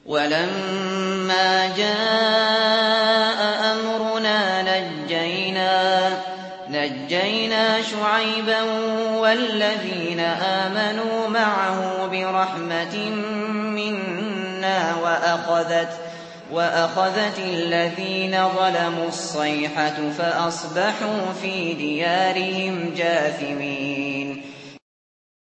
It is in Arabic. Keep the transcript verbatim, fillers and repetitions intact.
وَلَمَّا جَاءَ أَمْرُنَا نَجَّيْنَا شُعَيْبًا وَالَّذِينَ آمَنُوا مَعَهُ بِرَحْمَةٍ مِّنَّا وَأَخَذَتِ الَّذِينَ ظَلَمُوا الصَّيْحَةُ فَأَصْبَحُوا فِي دِيَارِهِمْ جَاثِمِينَ